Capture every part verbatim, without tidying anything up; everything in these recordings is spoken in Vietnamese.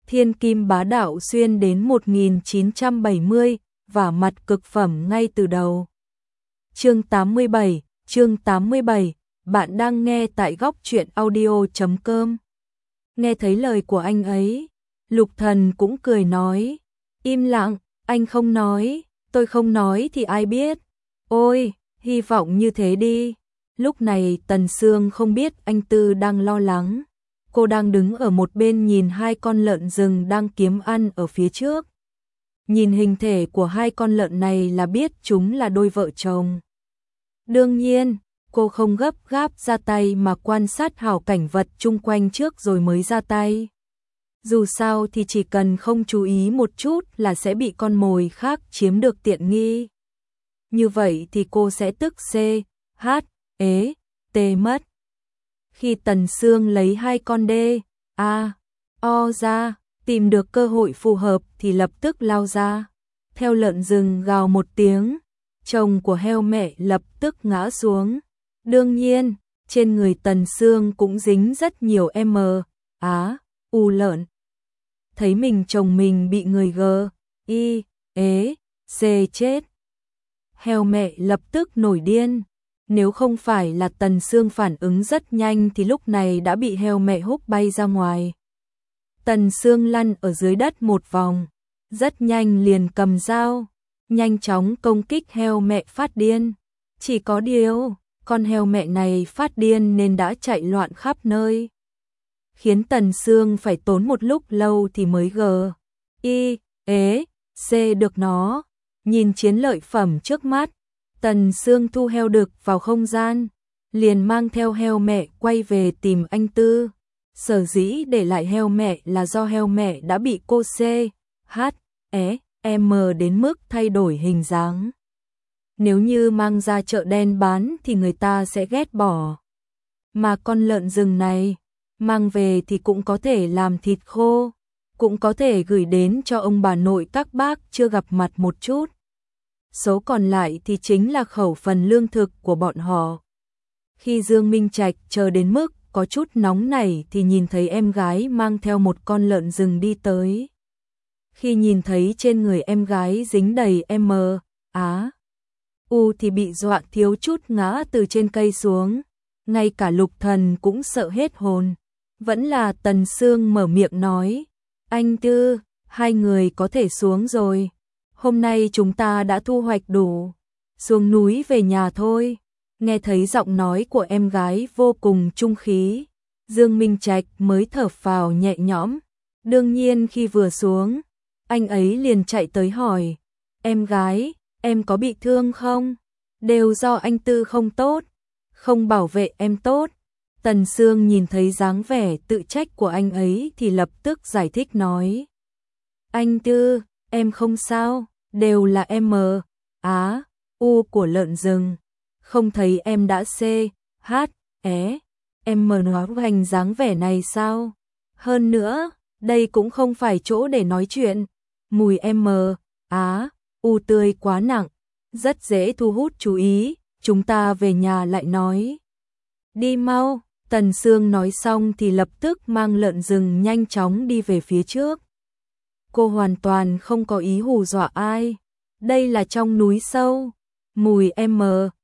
Thiên kim bá đạo xuyên đến một nghìn chín trăm bảy mươi, và mặt cực phẩm ngay từ đầu. Chương tám mươi bảy, chương tám mươi bảy, bạn đang nghe tại góc truyện audio chấm com. Nghe thấy lời của anh ấy, Lục Thần cũng cười nói, im lặng, anh không nói, tôi không nói thì ai biết. Ôi, hy vọng như thế đi. Lúc này Tần Sương không biết anh Tư đang lo lắng. Cô đang đứng ở một bên nhìn hai con lợn rừng đang kiếm ăn ở phía trước. Nhìn hình thể của hai con lợn này là biết chúng là đôi vợ chồng. Đương nhiên, cô không gấp gáp ra tay mà quan sát hảo cảnh vật chung quanh trước rồi mới ra tay. Dù sao thì chỉ cần không chú ý một chút là sẽ bị con mồi khác chiếm được tiện nghi. Như vậy thì cô sẽ tức C, H, ế, T mất. Khi Tần Sương lấy hai con D, A, O ra, tìm được cơ hội phù hợp thì lập tức lao ra. Theo lợn rừng gào một tiếng, chồng của heo mẹ lập tức ngã xuống. Đương nhiên, trên người Tần Sương cũng dính rất nhiều M, Á, U lợn. Thấy mình chồng mình bị người G, I, ế, C chết. Heo mẹ lập tức nổi điên. Nếu không phải là Tần Sương phản ứng rất nhanh thì lúc này đã bị heo mẹ húc bay ra ngoài. Tần Sương lăn ở dưới đất một vòng, rất nhanh liền cầm dao, nhanh chóng công kích heo mẹ phát điên. Chỉ có điều, con heo mẹ này phát điên nên đã chạy loạn khắp nơi. Khiến Tần Sương phải tốn một lúc lâu thì mới G, I, ế, C được nó. Nhìn chiến lợi phẩm trước mắt, Tần Sương thu heo đực vào không gian, liền mang theo heo mẹ quay về tìm anh Tư. Sở dĩ để lại heo mẹ là do heo mẹ đã bị cô C, H, E, M đến mức thay đổi hình dáng. Nếu như mang ra chợ đen bán thì người ta sẽ ghét bỏ. Mà con lợn rừng này, mang về thì cũng có thể làm thịt khô, cũng có thể gửi đến cho ông bà nội các bác chưa gặp mặt một chút. Số còn lại thì chính là khẩu phần lương thực của bọn họ. Khi Dương Minh Trạch chờ đến mức có chút nóng nảy thì nhìn thấy em gái mang theo một con lợn rừng đi tới. Khi nhìn thấy trên người em gái dính đầy M, Á, U thì bị dọa thiếu chút ngã từ trên cây xuống. Ngay cả Lục Thần cũng sợ hết hồn. Vẫn là Tần Sương mở miệng nói, anh Tư, hai người có thể xuống rồi. Hôm nay chúng ta đã thu hoạch đủ, xuống núi về nhà thôi. Nghe thấy giọng nói của em gái vô cùng trung khí, Dương Minh Trạch mới thở phào nhẹ nhõm. Đương nhiên khi vừa xuống, anh ấy liền chạy tới hỏi, em gái, em có bị thương không? Đều do anh Tư không tốt, không bảo vệ em tốt. Tần Sương nhìn thấy dáng vẻ tự trách của anh ấy thì lập tức giải thích nói, anh Tư, em không sao, đều là M, Á, U của lợn rừng. Không thấy em đã C, H, É, em mờ hóa hành dáng vẻ này sao? Hơn nữa, đây cũng không phải chỗ để nói chuyện. Mùi M, Á, U tươi quá nặng, rất dễ thu hút chú ý, chúng ta về nhà lại nói. Đi mau, Tần Sương nói xong thì lập tức mang lợn rừng nhanh chóng đi về phía trước. Cô hoàn toàn không có ý hù dọa ai. Đây là trong núi sâu, mùi M,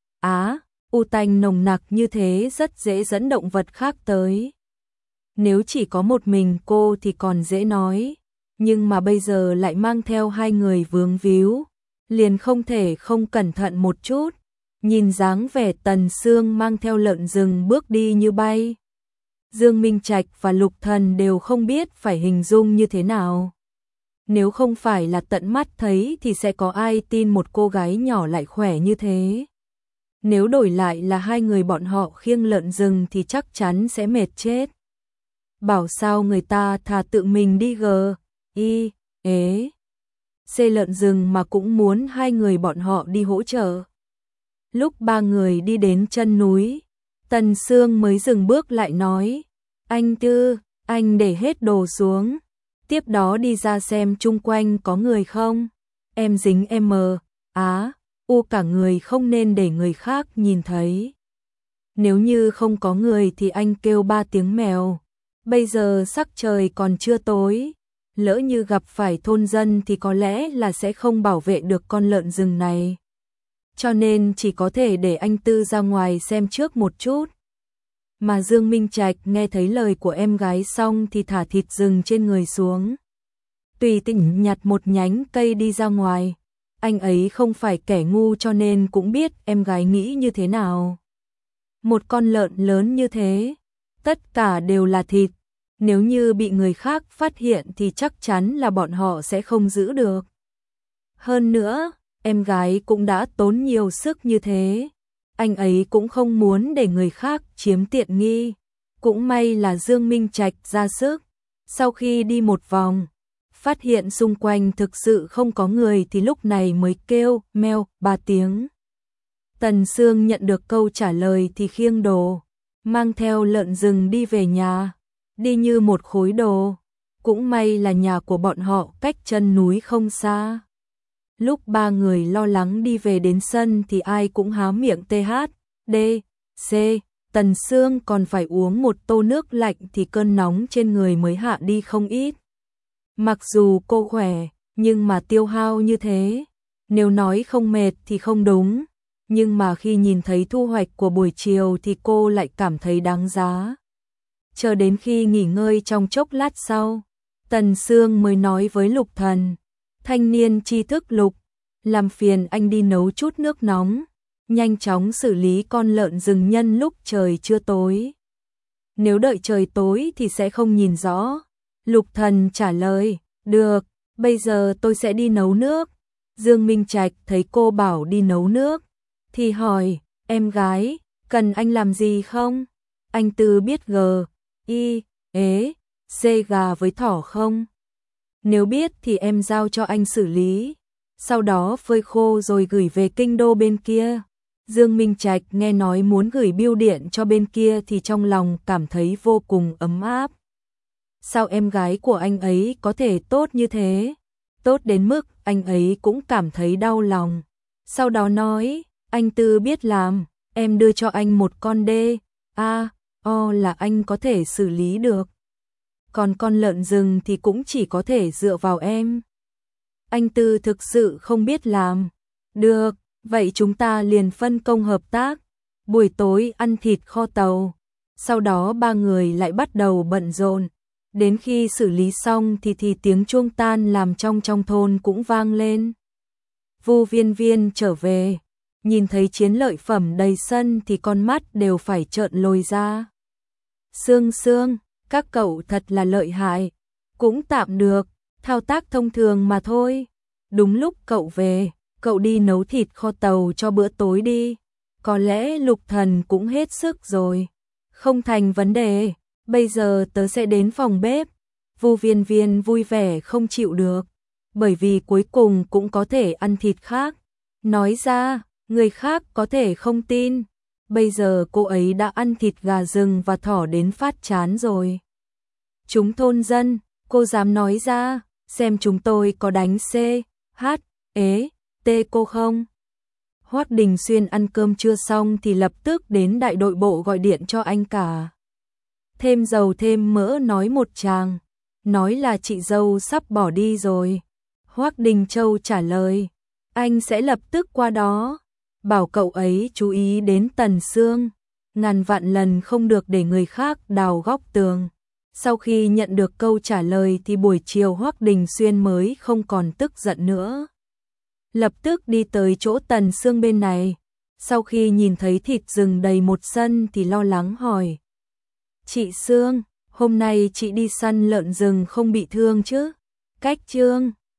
Á, U tanh nồng nặc như thế rất dễ dẫn động vật khác tới. Nếu chỉ có một mình cô thì còn dễ nói, nhưng mà bây giờ lại mang theo hai người vướng víu, liền không thể không cẩn thận một chút. Nhìn dáng vẻ Tần Sương mang theo lợn rừng bước đi như bay, Dương Minh Trạch và Lục Thần đều không biết phải hình dung như thế nào. Nếu không phải là tận mắt thấy thì sẽ có ai tin một cô gái nhỏ lại khỏe như thế. Nếu đổi lại là hai người bọn họ khiêng lợn rừng thì chắc chắn sẽ mệt chết. Bảo sao người ta thà tự mình đi G, I, ế, C lợn rừng mà cũng muốn hai người bọn họ đi hỗ trợ. Lúc ba người đi đến chân núi, Tần Sương mới dừng bước lại nói, anh Tư, anh để hết đồ xuống. Tiếp đó đi ra xem chung quanh có người không. Em dính M, Á, U cả người không nên để người khác nhìn thấy. Nếu như không có người thì anh kêu ba tiếng mèo. Bây giờ sắc trời còn chưa tối, lỡ như gặp phải thôn dân thì có lẽ là sẽ không bảo vệ được con lợn rừng này. Cho nên chỉ có thể để anh Tư ra ngoài xem trước một chút. Mà Dương Minh Trạch nghe thấy lời của em gái xong thì thả thịt rừng trên người xuống. Tùy tiện nhặt một nhánh cây đi ra ngoài. Anh ấy không phải kẻ ngu cho nên cũng biết em gái nghĩ như thế nào. Một con lợn lớn như thế, tất cả đều là thịt. Nếu như bị người khác phát hiện thì chắc chắn là bọn họ sẽ không giữ được. Hơn nữa, em gái cũng đã tốn nhiều sức như thế. Anh ấy cũng không muốn để người khác chiếm tiện nghi. Cũng may là Dương Minh Trạch ra sức. Sau khi đi một vòng, phát hiện xung quanh thực sự không có người thì lúc này mới kêu meo ba tiếng. Tần Sương nhận được câu trả lời thì khiêng đồ, mang theo lợn rừng đi về nhà, đi như một khối đồ. Cũng may là nhà của bọn họ cách chân núi không xa. Lúc ba người lo lắng đi về đến sân thì ai cũng há miệng tê hát, đê, xê, Tần Sương còn phải uống một tô nước lạnh thì cơn nóng trên người mới hạ đi không ít. Mặc dù cô khỏe, nhưng mà tiêu hao như thế, nếu nói không mệt thì không đúng, nhưng mà khi nhìn thấy thu hoạch của buổi chiều thì cô lại cảm thấy đáng giá. Chờ đến khi nghỉ ngơi trong chốc lát sau, Tần Sương mới nói với Lục Thần, thanh niên tri thức Lục, làm phiền anh đi nấu chút nước nóng, nhanh chóng xử lý con lợn rừng nhân lúc trời chưa tối. Nếu đợi trời tối thì sẽ không nhìn rõ. Lục Thần trả lời, được, bây giờ tôi sẽ đi nấu nước. Dương Minh Trạch thấy cô bảo đi nấu nước, thì hỏi, em gái, cần anh làm gì không? Anh Tư biết G, I, ế, C gà với thỏ không? Nếu biết thì em giao cho anh xử lý, sau đó phơi khô rồi gửi về kinh đô bên kia. Dương Minh Trạch nghe nói muốn gửi bưu điện cho bên kia thì trong lòng cảm thấy vô cùng ấm áp. Sao em gái của anh ấy có thể tốt như thế? Tốt đến mức anh ấy cũng cảm thấy đau lòng. Sau đó nói, anh Tư biết làm, em đưa cho anh một con đê, a, o là anh có thể xử lý được. Còn con lợn rừng thì cũng chỉ có thể dựa vào em. Anh Tư thực sự không biết làm. Được, vậy chúng ta liền phân công hợp tác. Buổi tối ăn thịt kho tàu. Sau đó ba người lại bắt đầu bận rộn. Đến khi xử lý xong thì thì tiếng chuông tan làm trong trong thôn cũng vang lên. Vu Viên Viên trở về, nhìn thấy chiến lợi phẩm đầy sân thì con mắt đều phải trợn lồi ra. Sương Sương, các cậu thật là lợi hại, cũng tạm được, thao tác thông thường mà thôi. Đúng lúc cậu về, cậu đi nấu thịt kho tàu cho bữa tối đi. Có lẽ Lục Thần cũng hết sức rồi. Không thành vấn đề, bây giờ tớ sẽ đến phòng bếp. Vu Viên Viên vui vẻ không chịu được, bởi vì cuối cùng cũng có thể ăn thịt khác. Nói ra, người khác có thể không tin. Bây giờ cô ấy đã ăn thịt gà rừng và thỏ đến phát chán rồi. Chúng thôn dân, cô dám nói ra, xem chúng tôi có đánh C, H, ế, T cô không? Hoắc Đình Xuyên ăn cơm trưa xong thì lập tức đến đại đội bộ gọi điện cho anh cả. Thêm dầu thêm mỡ nói một tràng, nói là chị dâu sắp bỏ đi rồi. Hoắc Đình Châu trả lời, anh sẽ lập tức qua đó, bảo cậu ấy chú ý đến Tần Sương, ngàn vạn lần không được để người khác đào góc tường. Sau khi nhận được câu trả lời thì buổi chiều Hoắc Đình Xuyên mới không còn tức giận nữa. Lập tức đi tới chỗ Tần Sương bên này, sau khi nhìn thấy thịt rừng đầy một sân thì lo lắng hỏi. Chị Sương, hôm nay chị đi săn lợn rừng không bị thương chứ? Cách Trương